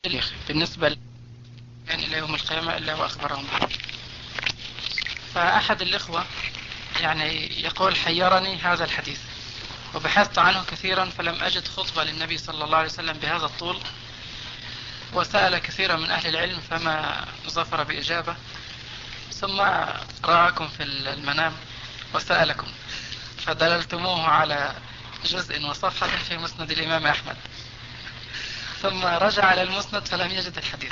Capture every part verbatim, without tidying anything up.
بالنسبة يعني إلى يوم القيامة إلا وأخبرهم. فأحد الإخوة يعني يقول حيرني هذا الحديث وبحثت عنه كثيرا فلم أجد خطبة للنبي صلى الله عليه وسلم بهذا الطول، وسأل كثيرا من أهل العلم فما ظفر بإجابة، ثم رآكم في المنام وسألكم فدللتموه على جزء وصفحة في مسند الإمام أحمد، ثم رجع على المسند فلم يجد الحديث.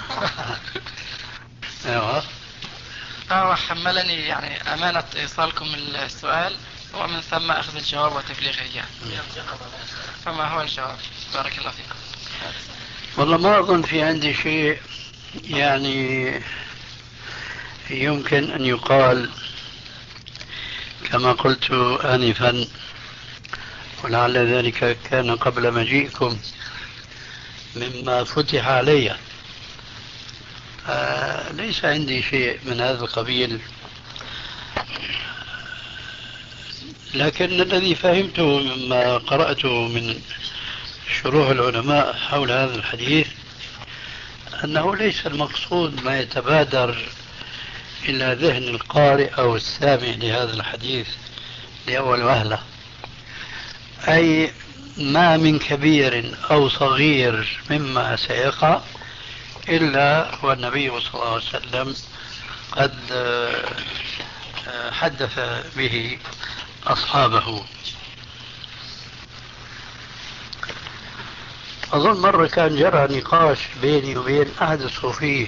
فهو حملني يعني أمانة إيصالكم السؤال ومن ثم أخذ الجواب وتبليغه إياه. فما هو الجواب؟ بارك الله فيكم. والله ما أظن في عندي شيء يعني يمكن أن يقال كما قلت آنفا، ولعل ذلك كان قبل مجيئكم مما فتح علي. آه ليس عندي شيء من هذا القبيل، لكن الذي فهمته مما قرأته من شروح العلماء حول هذا الحديث أنه ليس المقصود ما يتبادر إلى ذهن القارئ أو السامع لهذا الحديث لأول وهلة، أي ما من كبير أو صغير مما سيقع إلا والنبي صلى الله عليه وسلم قد حدث به أصحابه. أظن مرة كان جرى نقاش بيني وبين أحد الصوفية،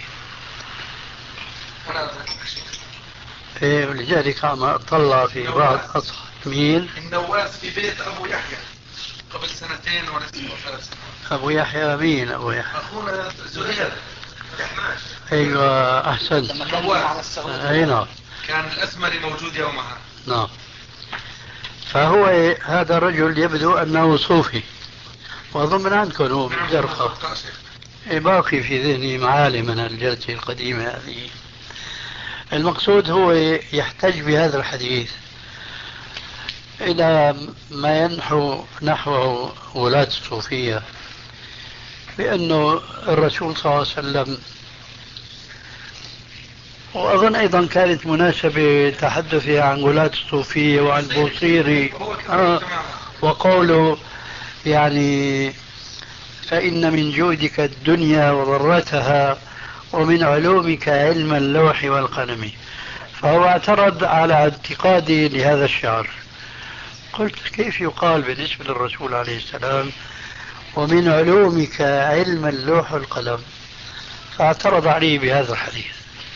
إيه لذلك عم أطلع في بعض أصحاب مين؟ النواس في بيت أبو يحيى قبل سنتين ولا ثلاث سنوات. أبو يحيى مين أبو يحيى؟ أخونا زهير يحماش. أيوة أحسنت. أي نعم. كان الأسمري موجود يومها. نعم. فهو هذا الرجل يبدو أنه صوفي، وأظن من عندكم هو من جرقة. باقي في ذهني معالي من الجلسة القديمة هذه. المقصود هو يحتج بهذا الحديث إلى ما ينحو نحوه ولاة الصوفية، بأنه الرسول صلى الله عليه وسلم، وأظن أيضا كانت مناسبة تحدثه عن ولاة الصوفية وعن بوصيري آه وقوله يعني فإن من جودك الدنيا وضرتها ومن علومك علم اللوح والقلم. فهو اعترض على اعتقادي لهذا الشعر. قلت كيف يقال بالنسبة للرسول عليه السلام ومن علومك علم اللوح والقلم؟ فاعترض علي بهذا الحديث.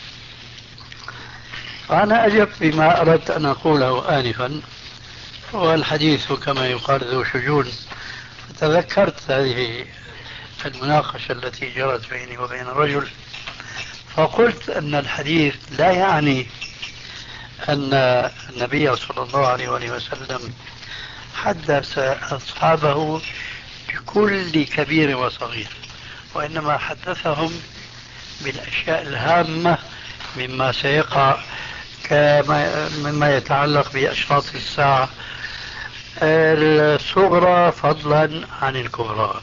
فأنا أجبت بما أردت أن أقوله آنفا، والحديث كما يقال ذو شجون. تذكرت هذه المناقشة التي جرت بيني وبين الرجل، فقلت أن الحديث لا يعني أن النبي صلى الله عليه وسلم حدث أصحابه بكل كبير وصغير، وإنما حدثهم بالأشياء الهامة مما سيقع، كما مما يتعلق بأشراط الساعة الصغرى فضلا عن الكبرى.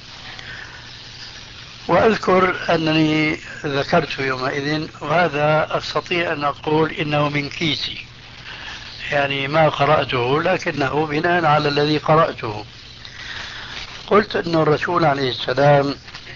وأذكر أنني ذكرت يومئذ، وهذا أستطيع أن أقول إنه من كيسي، يعني ما قرأته لكنه بناء على الذي قرأته. قلت أن الرسول عليه السلام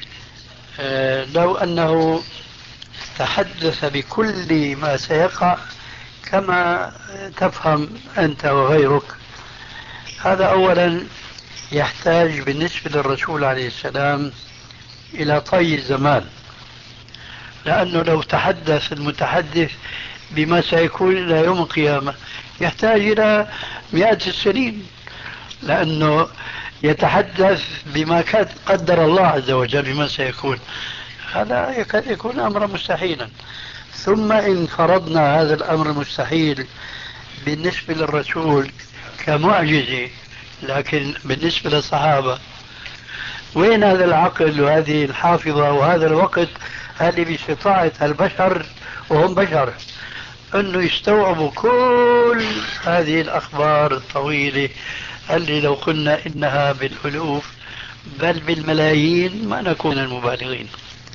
لو أنه تحدث بكل ما سيقع كما تفهم أنت وغيرك، هذا أولا يحتاج بالنسبة للرسول عليه السلام إلى طي الزمان، لأنه لو تحدث المتحدث بما سيكون إلى يوم القيامة يحتاج إلى مئات السنين، لأنه يتحدث بما قدر الله عز وجل بما سيكون، هذا يكاد يكون أمرا مستحيلا. ثم إن فرضنا هذا الأمر المستحيل بالنسبة للرسول كمعجزة، لكن بالنسبة للصحابة وين هذا العقل وهذه الحافظة وهذا الوقت هذه باستطاعة البشر وهم بشر أنه يستوعبوا كل هذه الأخبار الطويلة اللي لو قلنا إنها بالألوف بل بالملايين ما نكون المبالغين.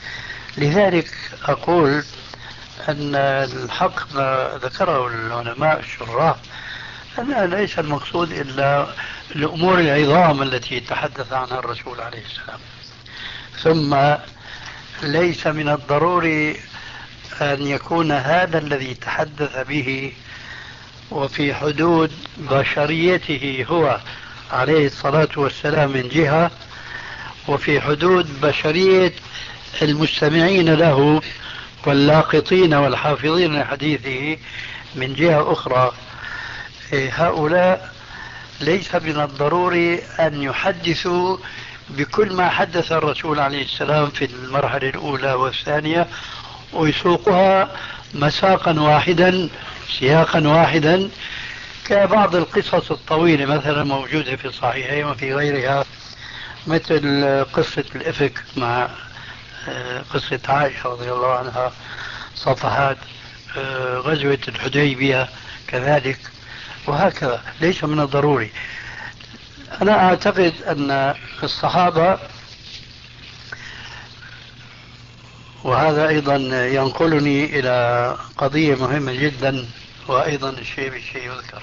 لذلك أقول أن الحق ما ذكره العلماء الشراح أن ليس المقصود إلا الأمور العظام التي تحدث عنها الرسول عليه السلام. ثم ليس من الضروري أن يكون هذا الذي تحدث به وفي حدود بشريته هو عليه الصلاة والسلام من جهة، وفي حدود بشرية المستمعين له واللاقطين والحافظين لحديثه من جهة أخرى. هؤلاء ليس من الضروري أن يحدثوا بكل ما حدث الرسول عليه السلام في المرحلة الأولى والثانية ويسوقها مساقا واحدا سياقا واحدا، كبعض القصص الطويلة مثلا موجودة في الصحيحين وفي غيرها، مثل قصة الإفك مع قصة عائشة رضي الله عنها، صفحات غزوة الحديبية كذلك، وهكذا. ليس من الضروري. أنا أعتقد أن الصحابة، وهذا أيضا ينقلني إلى قضية مهمة جدا، وأيضا الشيء بالشيء يذكر،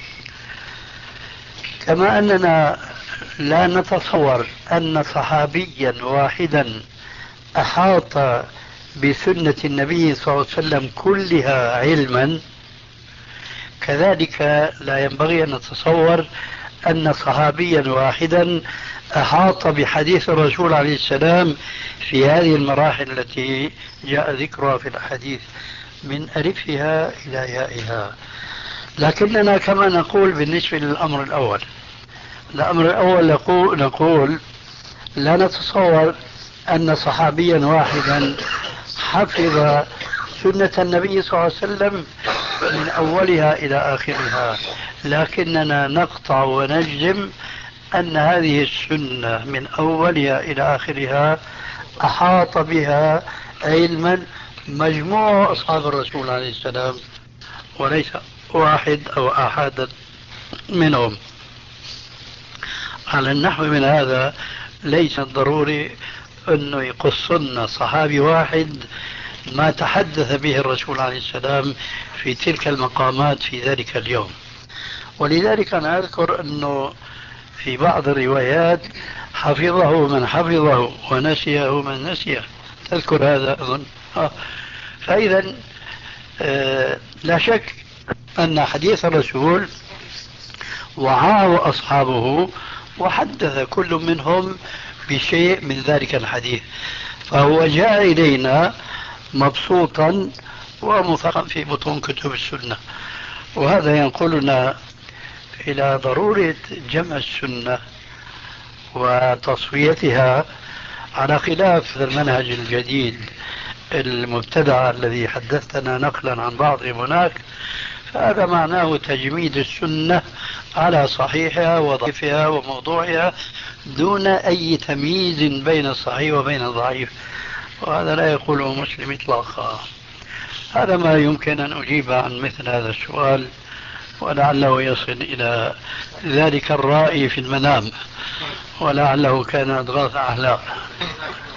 كما أننا لا نتصور أن صحابيا واحدا أحاط بسنة النبي صلى الله عليه وسلم كلها علما، كذلك لا ينبغي أن نتصور أن صحابيا واحدا أحاط بحديث الرسول عليه السلام في هذه المراحل التي جاء ذكرها في الحديث من ألفها إلى يائها. لكننا كما نقول بالنسبة للأمر الأول، الأمر الأول نقول, نقول لا نتصور أن صحابيا واحدا حفظ سنة النبي صلى الله عليه وسلم من أولها إلى آخرها، لكننا نقطع ونجزم أن هذه السنة من أولها إلى آخرها أحاط بها علما مجموع أصحاب الرسول عليه السلام، وليس واحد أو أحد منهم. على النحو من هذا ليس ضروري أنه يقصنا صحابي واحد ما تحدث به الرسول عليه السلام في تلك المقامات في ذلك اليوم. ولذلك أنا أذكر أنه في بعض الروايات حفظه من حفظه ونسيه من نسيه، تذكر هذا أظن. آه. فإذا آه لا شك أن حديث الرسول وعاه أصحابه وحدث كل منهم بشيء من ذلك الحديث، فهو جاء إلينا مبسوطا ومثقا في بطون كتب السنة. وهذا ينقلنا إلى ضرورة جمع السنة وتصفيتها على خلاف المنهج الجديد المبتدع الذي حدثنا نقلا عن بعضهم هناك. فهذا معناه تجميد السنة على صحيحها وضعيفها وموضوعها دون أي تمييز بين الصحيح وبين الضعيف، وهذا لا يقوله مسلم إطلاقا. هذا ما يمكن أن أجيب عن مثل هذا السؤال، ولعله يصل إلى ذلك الرائي في المنام، ولعله كان أضغاث أحلام.